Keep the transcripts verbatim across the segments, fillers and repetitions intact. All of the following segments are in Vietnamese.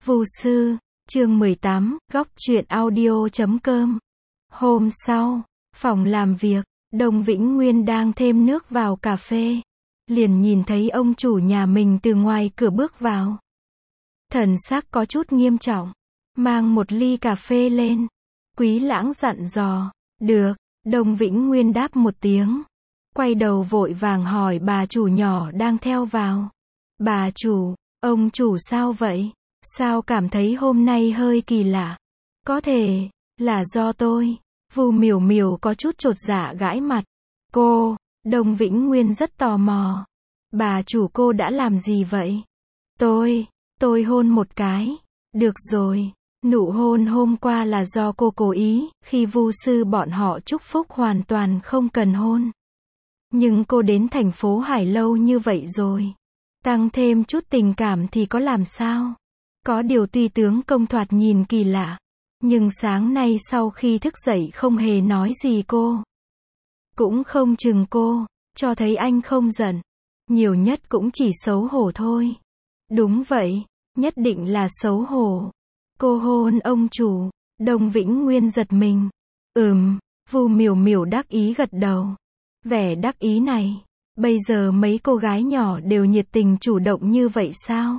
Vu sư, chương mười tám, góc truyện audio chấm com. Hôm sau, phòng làm việc, Đồng Vĩnh Nguyên đang thêm nước vào cà phê. Liền nhìn thấy ông chủ nhà mình từ ngoài cửa bước vào. Thần sắc có chút nghiêm trọng, mang một ly cà phê lên. Quý Lãng dặn dò, được, Đồng Vĩnh Nguyên đáp một tiếng. Quay đầu vội vàng hỏi bà chủ nhỏ đang theo vào. Bà chủ, ông chủ sao vậy? Sao cảm thấy hôm nay hơi kỳ lạ? Có thể là do tôi. Vu Miểu Miểu có chút chột dạ gãi mặt. Cô, Đồng Vĩnh Nguyên rất tò mò. Bà chủ cô đã làm gì vậy? Tôi, tôi hôn một cái. Được rồi, nụ hôn hôm qua là do cô cố ý, khi Vu sư bọn họ chúc phúc hoàn toàn không cần hôn. Nhưng cô đến thành phố Hải lâu như vậy rồi. Tăng thêm chút tình cảm thì có làm sao? Có điều tuy tướng công thoạt nhìn kỳ lạ. Nhưng sáng nay sau khi thức dậy không hề nói gì cô. Cũng không chừng cô, cho thấy anh không giận. Nhiều nhất cũng chỉ xấu hổ thôi. Đúng vậy, nhất định là xấu hổ. Cô hôn ông chủ, Đồng Vĩnh Nguyên giật mình. Ừm, Vu Miểu Miểu đắc ý gật đầu. Vẻ đắc ý này, bây giờ mấy cô gái nhỏ đều nhiệt tình chủ động như vậy sao?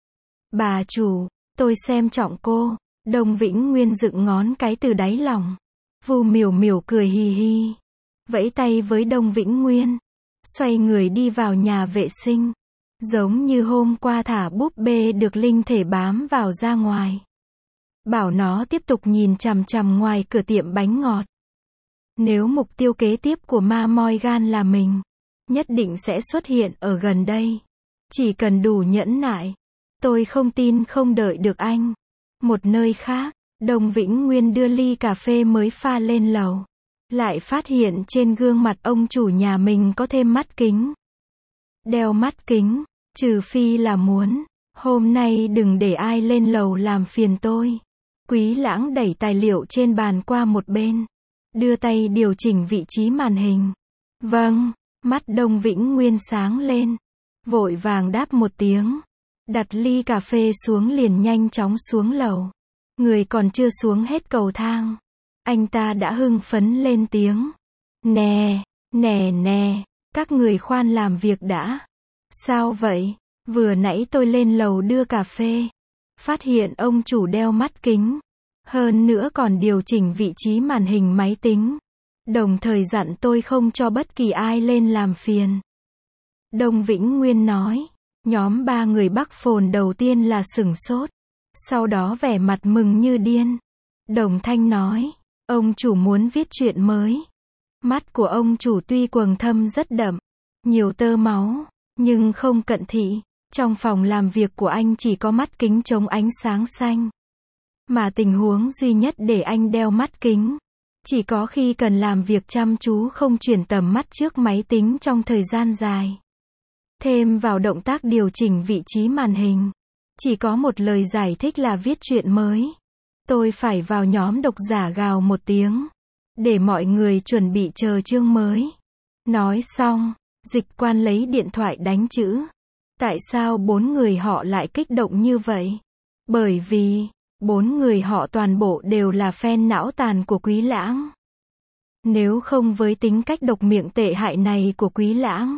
Bà chủ, tôi xem trọng cô. Đồng Vĩnh Nguyên dựng ngón cái từ đáy lòng. Vu Miểu Miểu cười hì hì, vẫy tay với Đồng Vĩnh Nguyên, xoay người đi vào nhà vệ sinh. Giống như hôm qua thả búp bê được linh thể bám vào ra ngoài. Bảo nó tiếp tục nhìn chằm chằm ngoài cửa tiệm bánh ngọt. Nếu mục tiêu kế tiếp của Ma Morgan là mình, nhất định sẽ xuất hiện ở gần đây. Chỉ cần đủ nhẫn nại, tôi không tin không đợi được anh. Một nơi khác, Đồng Vĩnh Nguyên đưa ly cà phê mới pha lên lầu. Lại phát hiện trên gương mặt ông chủ nhà mình có thêm mắt kính. Đeo mắt kính, trừ phi là muốn. Hôm nay đừng để ai lên lầu làm phiền tôi. Quý Lãng đẩy tài liệu trên bàn qua một bên. Đưa tay điều chỉnh vị trí màn hình. Vâng, mắt Đồng Vĩnh Nguyên sáng lên. Vội vàng đáp một tiếng. Đặt ly cà phê xuống liền nhanh chóng xuống lầu. Người còn chưa xuống hết cầu thang. Anh ta đã hưng phấn lên tiếng. Nè, nè nè, các người khoan làm việc đã. Sao vậy? Vừa nãy tôi lên lầu đưa cà phê. Phát hiện ông chủ đeo mắt kính. Hơn nữa còn điều chỉnh vị trí màn hình máy tính. Đồng thời dặn tôi không cho bất kỳ ai lên làm phiền. Đồng Vĩnh Nguyên nói. Nhóm ba người Bắc Phồn đầu tiên là sửng sốt. Sau đó vẻ mặt mừng như điên. Đồng Thanh nói. Ông chủ muốn viết truyện mới. Mắt của ông chủ tuy quầng thâm rất đậm. Nhiều tơ máu. Nhưng không cận thị. Trong phòng làm việc của anh chỉ có mắt kính chống ánh sáng xanh. Mà tình huống duy nhất để anh đeo mắt kính. Chỉ có khi cần làm việc chăm chú không chuyển tầm mắt trước máy tính trong thời gian dài. Thêm vào động tác điều chỉnh vị trí màn hình. Chỉ có một lời giải thích là viết truyện mới. Tôi phải vào nhóm độc giả gào một tiếng. Để mọi người chuẩn bị chờ chương mới. Nói xong, Dịch Quan lấy điện thoại đánh chữ. Tại sao bốn người họ lại kích động như vậy? Bởi vì, bốn người họ toàn bộ đều là fan não tàn của Quý Lãng. Nếu không với tính cách độc miệng tệ hại này của Quý Lãng.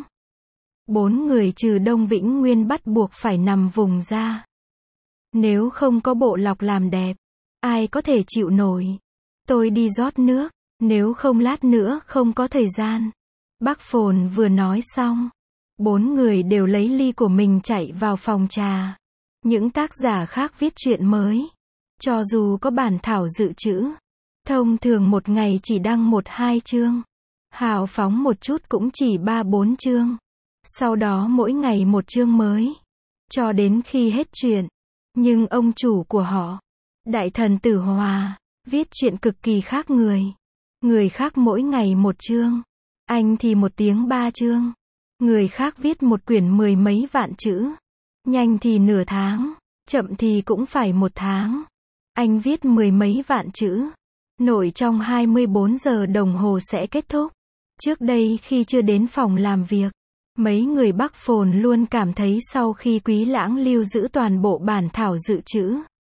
Bốn người trừ Đồng Vĩnh Nguyên bắt buộc phải nằm vùng ra. Nếu không có bộ lọc làm đẹp, ai có thể chịu nổi. Tôi đi rót nước, nếu không lát nữa không có thời gian. Bác Phồn vừa nói xong. Bốn người đều lấy ly của mình chạy vào phòng trà. Những tác giả khác viết truyện mới. Cho dù có bản thảo dự trữ. Thông thường một ngày chỉ đăng một hai chương. Hào phóng một chút cũng chỉ ba bốn chương. Sau đó mỗi ngày một chương mới. Cho đến khi hết truyện. Nhưng ông chủ của họ, Đại Thần Tử Hòa, viết truyện cực kỳ khác người. Người khác mỗi ngày một chương. Anh thì một tiếng ba chương. Người khác viết một quyển mười mấy vạn chữ. Nhanh thì nửa tháng. Chậm thì cũng phải một tháng. Anh viết mười mấy vạn chữ. Nội trong hai mươi bốn giờ đồng hồ sẽ kết thúc. Trước đây khi chưa đến phòng làm việc. Mấy người Bắc Phồn luôn cảm thấy sau khi Quý Lãng lưu giữ toàn bộ bản thảo dự trữ,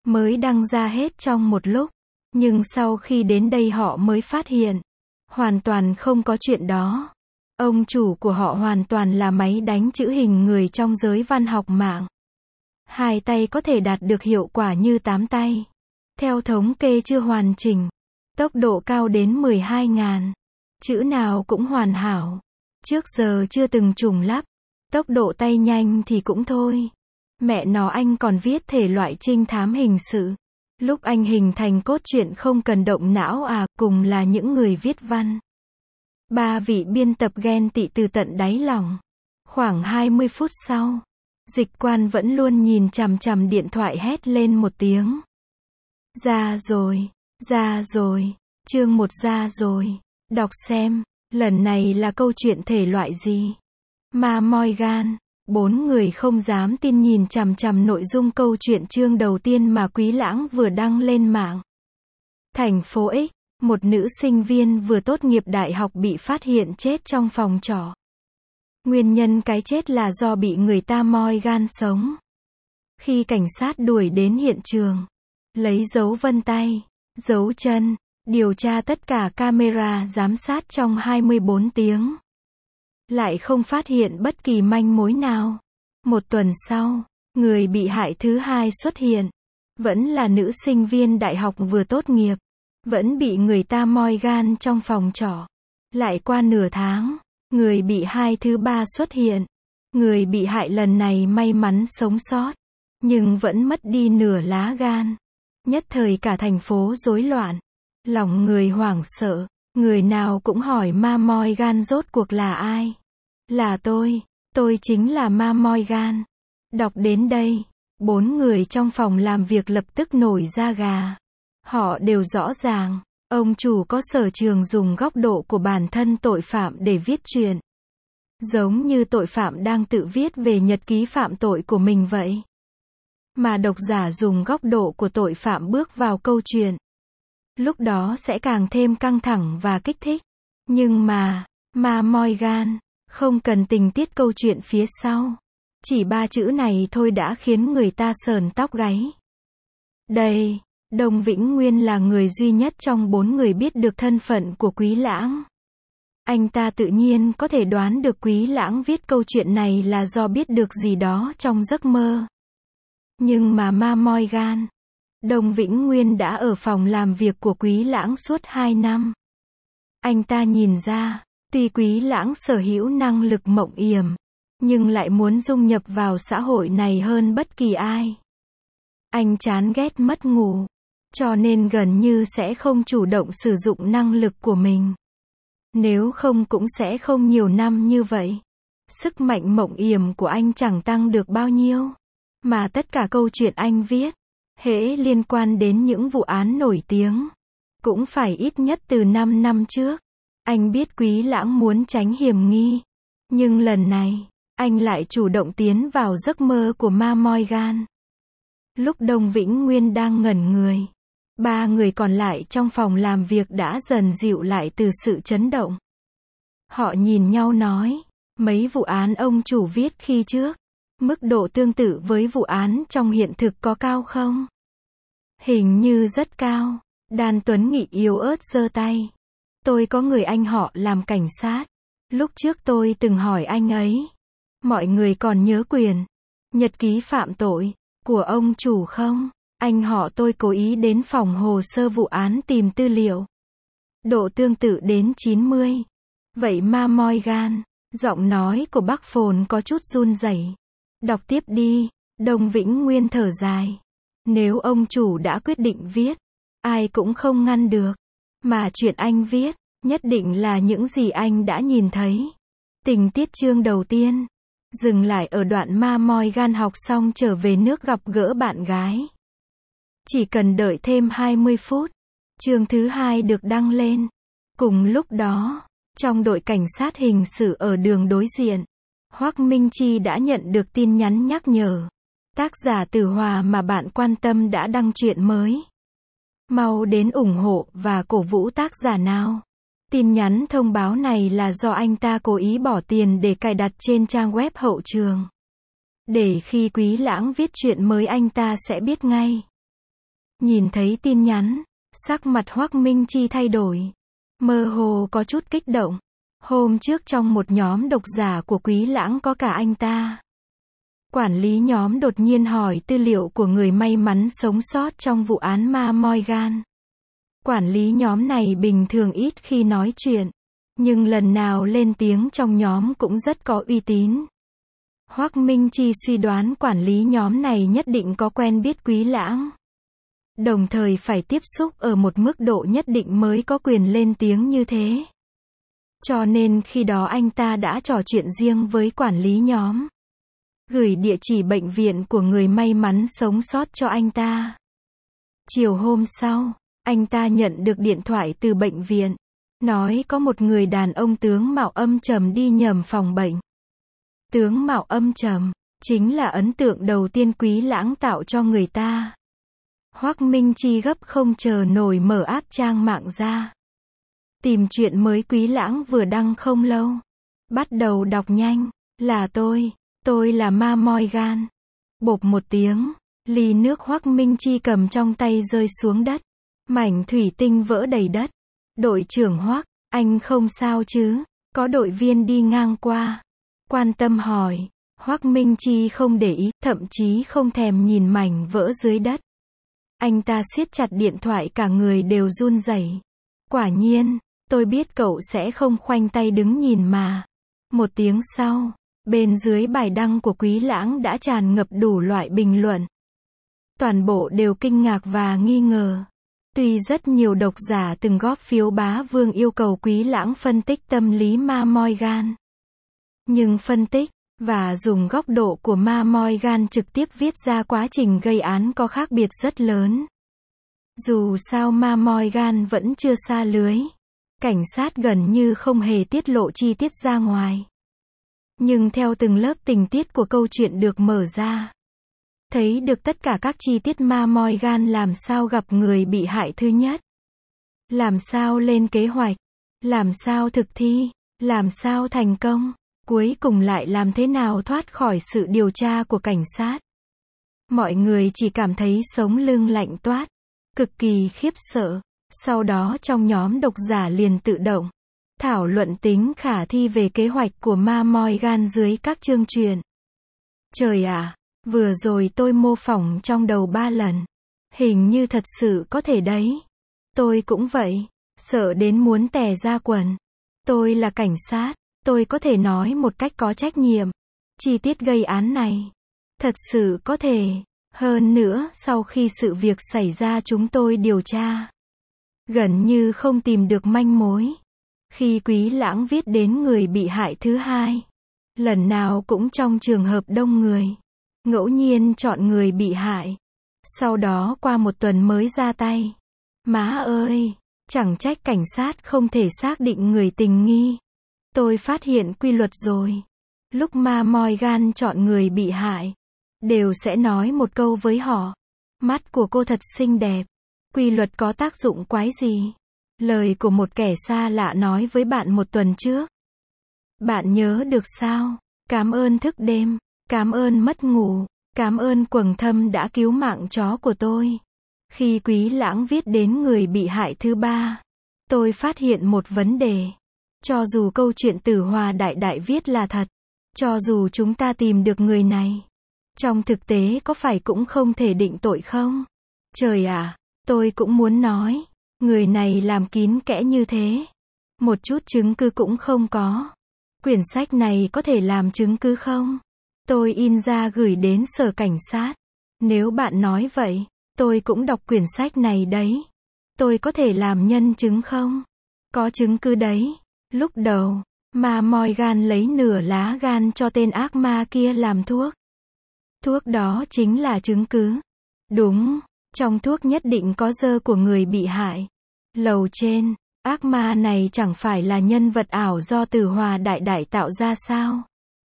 mới đăng ra hết trong một lúc. Nhưng sau khi đến đây họ mới phát hiện, hoàn toàn không có chuyện đó. Ông chủ của họ hoàn toàn là máy đánh chữ hình người trong giới văn học mạng. Hai tay có thể đạt được hiệu quả như tám tay. Theo thống kê chưa hoàn chỉnh. Tốc độ cao đến mười hai nghìn. Chữ nào cũng hoàn hảo. Trước giờ chưa từng trùng lắp. Tốc độ tay nhanh thì cũng thôi. Mẹ nó anh còn viết thể loại trinh thám hình sự. Lúc anh hình thành cốt truyện không cần động não à, cùng là những người viết văn. Ba vị biên tập ghen tị từ tận đáy lòng. Khoảng hai mươi phút sau, Dịch Quan vẫn luôn nhìn chằm chằm điện thoại hét lên một tiếng. Ra rồi, ra rồi, chương một ra rồi. Đọc xem, lần này là câu chuyện thể loại gì? Ma Morgan. Bốn người không dám tin nhìn chằm chằm nội dung câu chuyện chương đầu tiên mà Quý Lãng vừa đăng lên mạng. Thành phố X, một nữ sinh viên vừa tốt nghiệp đại học bị phát hiện chết trong phòng trọ. Nguyên nhân cái chết là do bị người ta moi gan sống. Khi cảnh sát đuổi đến hiện trường, lấy dấu vân tay, dấu chân, điều tra tất cả camera giám sát trong hai mươi bốn tiếng. Lại không phát hiện bất kỳ manh mối nào. Một tuần sau, người bị hại thứ hai xuất hiện. Vẫn là nữ sinh viên đại học vừa tốt nghiệp. Vẫn bị người ta moi gan trong phòng trọ. Lại qua nửa tháng, người bị hại thứ ba xuất hiện. Người bị hại lần này may mắn sống sót, nhưng vẫn mất đi nửa lá gan. Nhất thời cả thành phố rối loạn. Lòng người hoảng sợ. Người nào cũng hỏi ma moi gan rốt cuộc là ai? Là tôi, tôi chính là ma moi gan. Đọc đến đây, bốn người trong phòng làm việc lập tức nổi da gà. Họ đều rõ ràng, ông chủ có sở trường dùng góc độ của bản thân tội phạm để viết chuyện. Giống như tội phạm đang tự viết về nhật ký phạm tội của mình vậy. Mà độc giả dùng góc độ của tội phạm bước vào câu chuyện. Lúc đó sẽ càng thêm căng thẳng và kích thích. Nhưng mà, ma moi gan, không cần tình tiết câu chuyện phía sau. Chỉ ba chữ này thôi đã khiến người ta sờn tóc gáy. Đây, Đồng Vĩnh Nguyên là người duy nhất trong bốn người biết được thân phận của Quý Lãng. Anh ta tự nhiên có thể đoán được Quý Lãng viết câu chuyện này là do biết được gì đó trong giấc mơ. Nhưng mà ma moi gan, Đồng Vĩnh Nguyên đã ở phòng làm việc của Quý Lãng suốt hai năm. Anh ta nhìn ra, tuy Quý Lãng sở hữu năng lực mộng yểm, nhưng lại muốn dung nhập vào xã hội này hơn bất kỳ ai. Anh chán ghét mất ngủ, cho nên gần như sẽ không chủ động sử dụng năng lực của mình. Nếu không cũng sẽ không nhiều năm như vậy. Sức mạnh mộng yểm của anh chẳng tăng được bao nhiêu. Mà tất cả câu chuyện anh viết, hễ liên quan đến những vụ án nổi tiếng, cũng phải ít nhất từ năm năm trước. Anh biết Quý Lãng muốn tránh hiểm nghi. Nhưng lần này, anh lại chủ động tiến vào giấc mơ của ma moi gan. Lúc Đồng Vĩnh Nguyên đang ngẩn người, ba người còn lại trong phòng làm việc đã dần dịu lại từ sự chấn động. Họ nhìn nhau nói, mấy vụ án ông chủ viết khi trước, mức độ tương tự với vụ án trong hiện thực có cao không? Hình như rất cao. Đan Tuấn Nghị yếu ớt giơ tay. Tôi có người anh họ làm cảnh sát. Lúc trước tôi từng hỏi anh ấy. Mọi người còn nhớ quyền nhật ký phạm tội của ông chủ không? Anh họ tôi cố ý đến phòng hồ sơ vụ án tìm tư liệu. Độ tương tự đến chín mươi. Vậy ma moi gan. Giọng nói của bác Phồn có chút run rẩy. Đọc tiếp đi. Đồng Vĩnh Nguyên thở dài. Nếu ông chủ đã quyết định viết, ai cũng không ngăn được. Mà chuyện anh viết, nhất định là những gì anh đã nhìn thấy. Tình tiết chương đầu tiên, dừng lại ở đoạn ma moi gan học xong trở về nước gặp gỡ bạn gái. Chỉ cần đợi thêm hai mươi phút, chương thứ hai được đăng lên. Cùng lúc đó, trong đội cảnh sát hình sự ở đường đối diện, Hoắc Minh Chi đã nhận được tin nhắn nhắc nhở. Tác giả Tử Hòa mà bạn quan tâm đã đăng truyện mới. Mau đến ủng hộ và cổ vũ tác giả nào. Tin nhắn thông báo này là do anh ta cố ý bỏ tiền để cài đặt trên trang web hậu trường. Để khi Quý Lãng viết truyện mới anh ta sẽ biết ngay. Nhìn thấy tin nhắn, sắc mặt Hoắc Minh Chi thay đổi. Mơ hồ có chút kích động. Hôm trước trong một nhóm độc giả của Quý Lãng có cả anh ta. Quản lý nhóm đột nhiên hỏi tư liệu của người may mắn sống sót trong vụ án Ma Morgan. Quản lý nhóm này bình thường ít khi nói chuyện, nhưng lần nào lên tiếng trong nhóm cũng rất có uy tín. Hoắc Minh Chi suy đoán quản lý nhóm này nhất định có quen biết Quý Lãng. Đồng thời phải tiếp xúc ở một mức độ nhất định mới có quyền lên tiếng như thế. Cho nên khi đó anh ta đã trò chuyện riêng với quản lý nhóm. Gửi địa chỉ bệnh viện của người may mắn sống sót cho anh ta. Chiều hôm sau, anh ta nhận được điện thoại từ bệnh viện. Nói có một người đàn ông tướng mạo âm trầm đi nhầm phòng bệnh. Tướng mạo âm trầm, chính là ấn tượng đầu tiên Quý Lãng tạo cho người ta. Hoắc Minh Chi gấp không chờ nổi mở app trang mạng ra. Tìm chuyện mới Quý Lãng vừa đăng không lâu. Bắt đầu đọc nhanh, là tôi, tôi là Ma Morgan. Bộp một tiếng, ly nước Hoắc Minh Chi cầm trong tay rơi xuống đất. Mảnh thủy tinh vỡ đầy đất. Đội trưởng Hoắc, anh không sao chứ? Có đội viên đi ngang qua. Quan tâm hỏi. Hoắc Minh Chi không để ý, thậm chí không thèm nhìn mảnh vỡ dưới đất. Anh ta siết chặt điện thoại cả người đều run rẩy. Quả nhiên, tôi biết cậu sẽ không khoanh tay đứng nhìn mà. Một tiếng sau, bên dưới bài đăng của Quý Lãng đã tràn ngập đủ loại bình luận. Toàn bộ đều kinh ngạc và nghi ngờ. Tuy rất nhiều độc giả từng góp phiếu bá vương yêu cầu Quý Lãng phân tích tâm lý Ma Morgan. Nhưng phân tích, và dùng góc độ của Ma Morgan trực tiếp viết ra quá trình gây án có khác biệt rất lớn. Dù sao Ma Morgan vẫn chưa sa lưới. Cảnh sát gần như không hề tiết lộ chi tiết ra ngoài. Nhưng theo từng lớp tình tiết của câu chuyện được mở ra, thấy được tất cả các chi tiết Ma Morgan làm sao gặp người bị hại thứ nhất. Làm sao lên kế hoạch. Làm sao thực thi. Làm sao thành công. Cuối cùng lại làm thế nào thoát khỏi sự điều tra của cảnh sát. Mọi người chỉ cảm thấy sống lưng lạnh toát. Cực kỳ khiếp sợ. Sau đó trong nhóm độc giả liền tự động thảo luận tính khả thi về kế hoạch của Ma Morgan dưới các chương truyện. Trời ạ, vừa rồi tôi mô phỏng trong đầu ba lần. Hình như thật sự có thể đấy. Tôi cũng vậy, sợ đến muốn tè ra quần. Tôi là cảnh sát, tôi có thể nói một cách có trách nhiệm. Chi tiết gây án này, thật sự có thể. Hơn nữa, sau khi sự việc xảy ra chúng tôi điều tra. Gần như không tìm được manh mối. Khi Quý Lãng viết đến người bị hại thứ hai, lần nào cũng trong trường hợp đông người. Ngẫu nhiên chọn người bị hại. Sau đó qua một tuần mới ra tay. Má ơi, chẳng trách cảnh sát không thể xác định người tình nghi. Tôi phát hiện quy luật rồi. Lúc Ma Morgan chọn người bị hại, đều sẽ nói một câu với họ. Mắt của cô thật xinh đẹp. Quy luật có tác dụng quái gì? Lời của một kẻ xa lạ nói với bạn một tuần trước. Bạn nhớ được sao? Cảm ơn thức đêm. Cảm ơn mất ngủ. Cảm ơn quầng thâm đã cứu mạng chó của tôi. Khi Quý Lãng viết đến người bị hại thứ ba, tôi phát hiện một vấn đề. Cho dù câu chuyện Tử Hòa Đại Đại viết là thật, cho dù chúng ta tìm được người này, trong thực tế có phải cũng không thể định tội không? Trời ạ, tôi cũng muốn nói, người này làm kín kẽ như thế. Một chút chứng cứ cũng không có. Quyển sách này có thể làm chứng cứ không? Tôi in ra gửi đến sở cảnh sát. Nếu bạn nói vậy, tôi cũng đọc quyển sách này đấy. Tôi có thể làm nhân chứng không? Có chứng cứ đấy. Lúc đầu, Ma Morgan lấy nửa lá gan cho tên ác ma kia làm thuốc. Thuốc đó chính là chứng cứ. Đúng, trong thuốc nhất định có dơ của người bị hại. Lầu trên, ác ma này chẳng phải là nhân vật ảo do Tử Hòa Đại Đại tạo ra sao?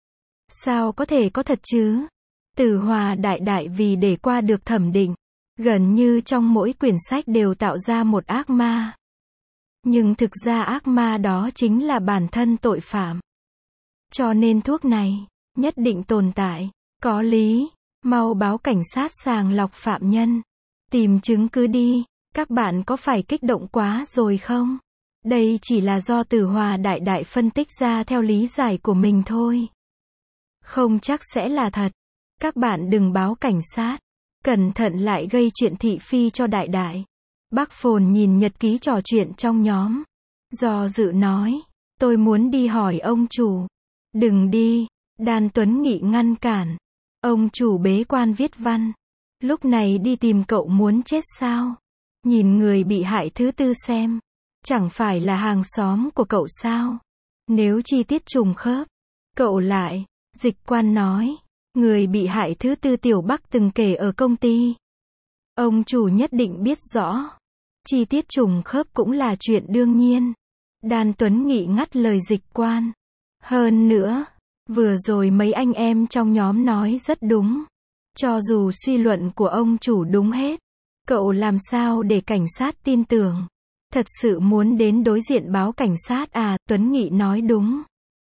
Sao có thể có thật chứ? Tử Hòa Đại Đại vì để qua được thẩm định, gần như trong mỗi quyển sách đều tạo ra một ác ma. Nhưng thực ra ác ma đó chính là bản thân tội phạm. Cho nên thuốc này, nhất định tồn tại, có lý, mau báo cảnh sát sàng lọc phạm nhân. Tìm chứng cứ đi, các bạn có phải kích động quá rồi không? Đây chỉ là do Tử Hòa đại đại phân tích ra theo lý giải của mình thôi. Không chắc sẽ là thật. Các bạn đừng báo cảnh sát. Cẩn thận lại gây chuyện thị phi cho đại đại. Bác Phồn nhìn nhật ký trò chuyện trong nhóm. Do dự nói, tôi muốn đi hỏi ông chủ. Đừng đi, Đan Tuấn Nghị ngăn cản. Ông chủ bế quan viết văn. Lúc này đi tìm cậu muốn chết sao? Nhìn người bị hại thứ tư xem. Chẳng phải là hàng xóm của cậu sao? Nếu chi tiết trùng khớp, cậu lại. Dịch quan nói, người bị hại thứ tư Tiểu Bắc từng kể ở công ty. Ông chủ nhất định biết rõ. Chi tiết trùng khớp cũng là chuyện đương nhiên. Đan Tuấn Nghị ngắt lời dịch quan. Hơn nữa, vừa rồi mấy anh em trong nhóm nói rất đúng. Cho dù suy luận của ông chủ đúng hết, cậu làm sao để cảnh sát tin tưởng? Thật sự muốn đến đối diện báo cảnh sát à? Tuấn Nghị nói đúng.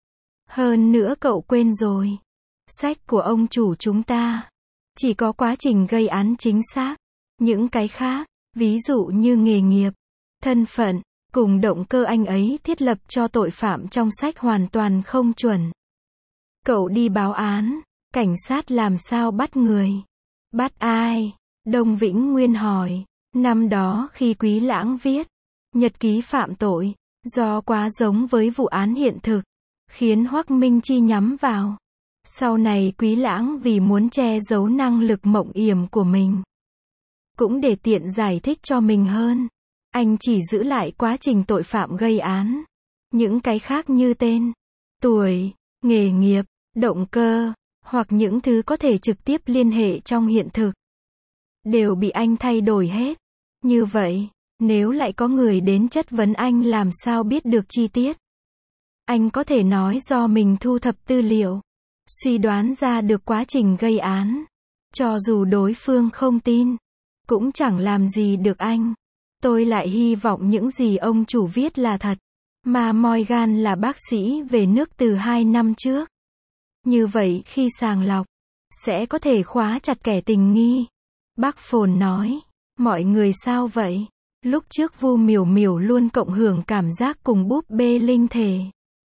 Hơn nữa cậu quên rồi. Sách của ông chủ chúng ta chỉ có quá trình gây án chính xác. Những cái khác, ví dụ như nghề nghiệp, thân phận, cùng động cơ anh ấy thiết lập cho tội phạm trong sách hoàn toàn không chuẩn. Cậu đi báo án, cảnh sát làm sao bắt người? Bắt ai? Đông Vĩnh Nguyên hỏi. Năm đó khi Quý Lãng viết nhật ký phạm tội, do quá giống với vụ án hiện thực, khiến Hoắc Minh Chi nhắm vào. Sau này Quý Lãng vì muốn che giấu năng lực mộng yểm của mình, cũng để tiện giải thích cho mình hơn, anh chỉ giữ lại quá trình tội phạm gây án. Những cái khác như tên, tuổi, nghề nghiệp, động cơ, hoặc những thứ có thể trực tiếp liên hệ trong hiện thực, đều bị anh thay đổi hết. Như vậy, nếu lại có người đến chất vấn anh làm sao biết được chi tiết? Anh có thể nói do mình thu thập tư liệu, suy đoán ra được quá trình gây án. Cho dù đối phương không tin, cũng chẳng làm gì được anh. Tôi lại hy vọng những gì ông chủ viết là thật. Mà Morgan là bác sĩ về nước từ hai năm trước. Như vậy khi sàng lọc, sẽ có thể khóa chặt kẻ tình nghi. Bác Phồn nói, mọi người sao vậy? Lúc trước Vu Miểu Miểu luôn cộng hưởng cảm giác cùng búp bê linh thể.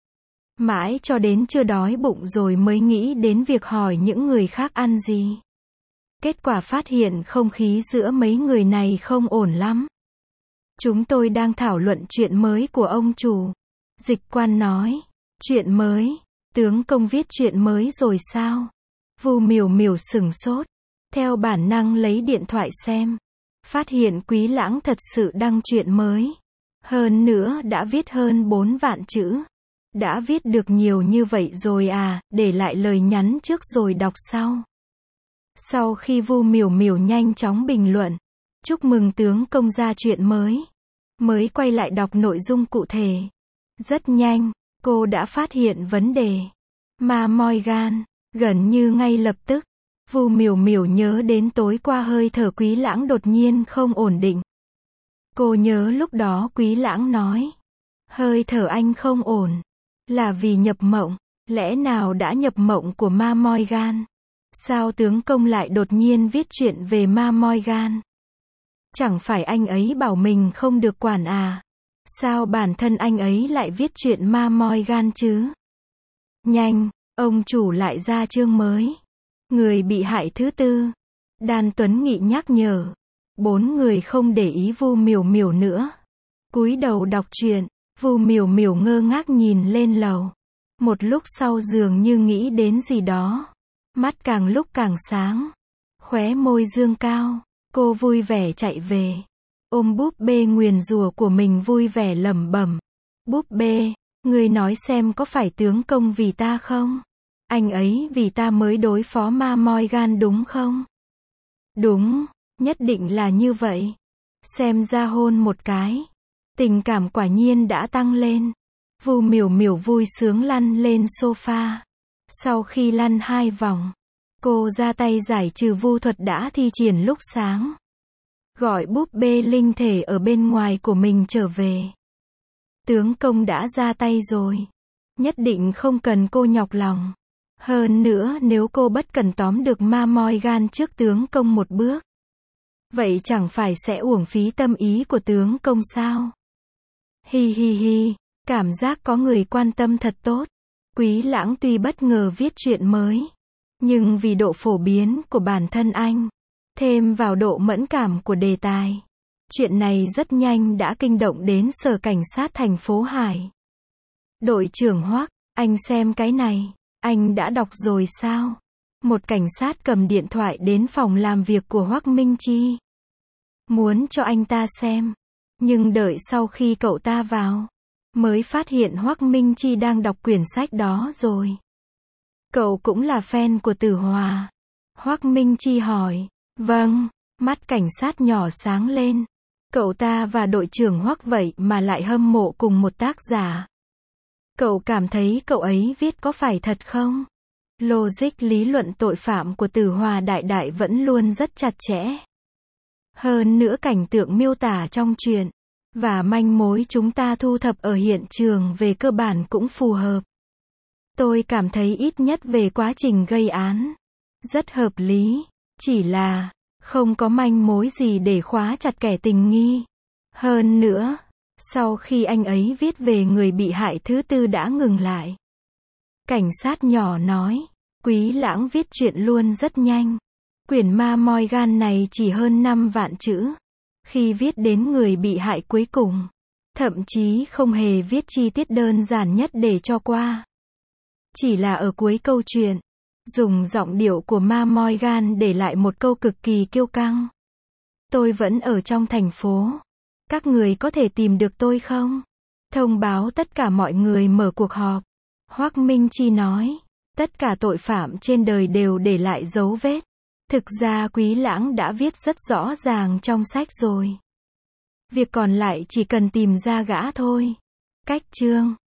Mãi cho đến chưa đói bụng rồi mới nghĩ đến việc hỏi những người khác ăn gì. Kết quả phát hiện không khí giữa mấy người này không ổn lắm. Chúng tôi đang thảo luận chuyện mới của ông chủ. Dịch quan nói, chuyện mới, tướng công viết chuyện mới rồi sao? Vu Miểu Miểu sửng sốt, theo bản năng lấy điện thoại xem. Phát hiện Quý Lãng thật sự đăng chuyện mới. Hơn nữa đã viết hơn bốn vạn chữ. Đã viết được nhiều như vậy rồi à, để lại lời nhắn trước rồi đọc sau. Sau khi Vu Miểu Miểu nhanh chóng bình luận, chúc mừng tướng công ra chuyện mới, mới quay lại đọc nội dung cụ thể. Rất nhanh, cô đã phát hiện vấn đề. Mà Morgan, gần như ngay lập tức, Vu Miểu Miểu nhớ đến tối qua hơi thở Quý Lãng đột nhiên không ổn định. Cô nhớ lúc đó Quý Lãng nói, hơi thở anh không ổn, là vì nhập mộng. Lẽ nào đã nhập mộng của Ma Morgan? Sao tướng công lại đột nhiên viết chuyện về Ma Morgan? Chẳng phải anh ấy bảo mình không được quản à? Sao bản thân anh ấy lại viết chuyện Ma Morgan chứ? Nhanh, ông chủ lại ra chương mới. Người bị hại thứ tư. Đan Tuấn Nghị nhắc nhở. Bốn người không để ý Vu Miểu Miểu nữa. Cúi đầu đọc truyện. Vu Miểu Miểu ngơ ngác nhìn lên lầu. Một lúc sau dường như nghĩ đến gì đó. Mắt càng lúc càng sáng. Khóe môi dương cao. Cô vui vẻ chạy về. Ôm búp bê nguyền rủa của mình vui vẻ lẩm bẩm. Búp bê, ngươi nói xem có phải tướng công vì ta không? Anh ấy vì ta mới đối phó Ma Morgan đúng không? Đúng, nhất định là như vậy. Xem ra hôn một cái. Tình cảm quả nhiên đã tăng lên. Vu Miểu Miểu vui sướng lăn lên sofa. Sau khi lăn hai vòng, cô ra tay giải trừ vu thuật đã thi triển lúc sáng. Gọi búp bê linh thể ở bên ngoài của mình trở về. Tướng công đã ra tay rồi. Nhất định không cần cô nhọc lòng. Hơn nữa nếu cô bất cẩn tóm được Ma Morgan trước tướng công một bước, Vậy chẳng phải sẽ uổng phí tâm ý của tướng công sao? Hi hi hi, cảm giác có người quan tâm thật tốt. Quý Lãng tuy bất ngờ viết chuyện mới, nhưng vì độ phổ biến của bản thân anh, thêm vào độ mẫn cảm của đề tài, chuyện này rất nhanh đã kinh động đến sở cảnh sát thành phố Hải. Đội trưởng Hoắc, anh xem cái này, anh đã đọc rồi sao? Một cảnh sát cầm điện thoại đến phòng làm việc của Hoắc Minh Chi, muốn cho anh ta xem. Nhưng đợi sau khi cậu ta vào, mới phát hiện Hoắc Minh Chi đang đọc quyển sách đó rồi. Cậu cũng là fan của Tử Hòa? Hoắc Minh Chi hỏi. Vâng, mắt cảnh sát nhỏ sáng lên. Cậu ta và đội trưởng Hoắc vậy mà lại hâm mộ cùng một tác giả. Cậu cảm thấy cậu ấy viết có phải thật không? Logic lý luận tội phạm của Tử Hòa đại đại vẫn luôn rất chặt chẽ. Hơn nữa cảnh tượng miêu tả trong truyện và manh mối chúng ta thu thập ở hiện trường về cơ bản cũng phù hợp. Tôi cảm thấy ít nhất về quá trình gây án rất hợp lý, chỉ là không có manh mối gì để khóa chặt kẻ tình nghi. Hơn nữa, sau khi anh ấy viết về người bị hại thứ tư đã ngừng lại. Cảnh sát nhỏ nói, Quý Lãng viết chuyện luôn rất nhanh. Quyển Ma Morgan này chỉ hơn năm vạn chữ. Khi viết đến người bị hại cuối cùng, thậm chí không hề viết chi tiết đơn giản nhất để cho qua. Chỉ là ở cuối câu chuyện, dùng giọng điệu của Ma Morgan để lại một câu cực kỳ kiêu căng. Tôi vẫn ở trong thành phố. Các người có thể tìm được tôi không? Thông báo tất cả mọi người mở cuộc họp. Hoắc Minh Chi nói, tất cả tội phạm trên đời đều để lại dấu vết. Thực ra Quý Lãng đã viết rất rõ ràng trong sách rồi. Việc còn lại chỉ cần tìm ra gã thôi. Cách chương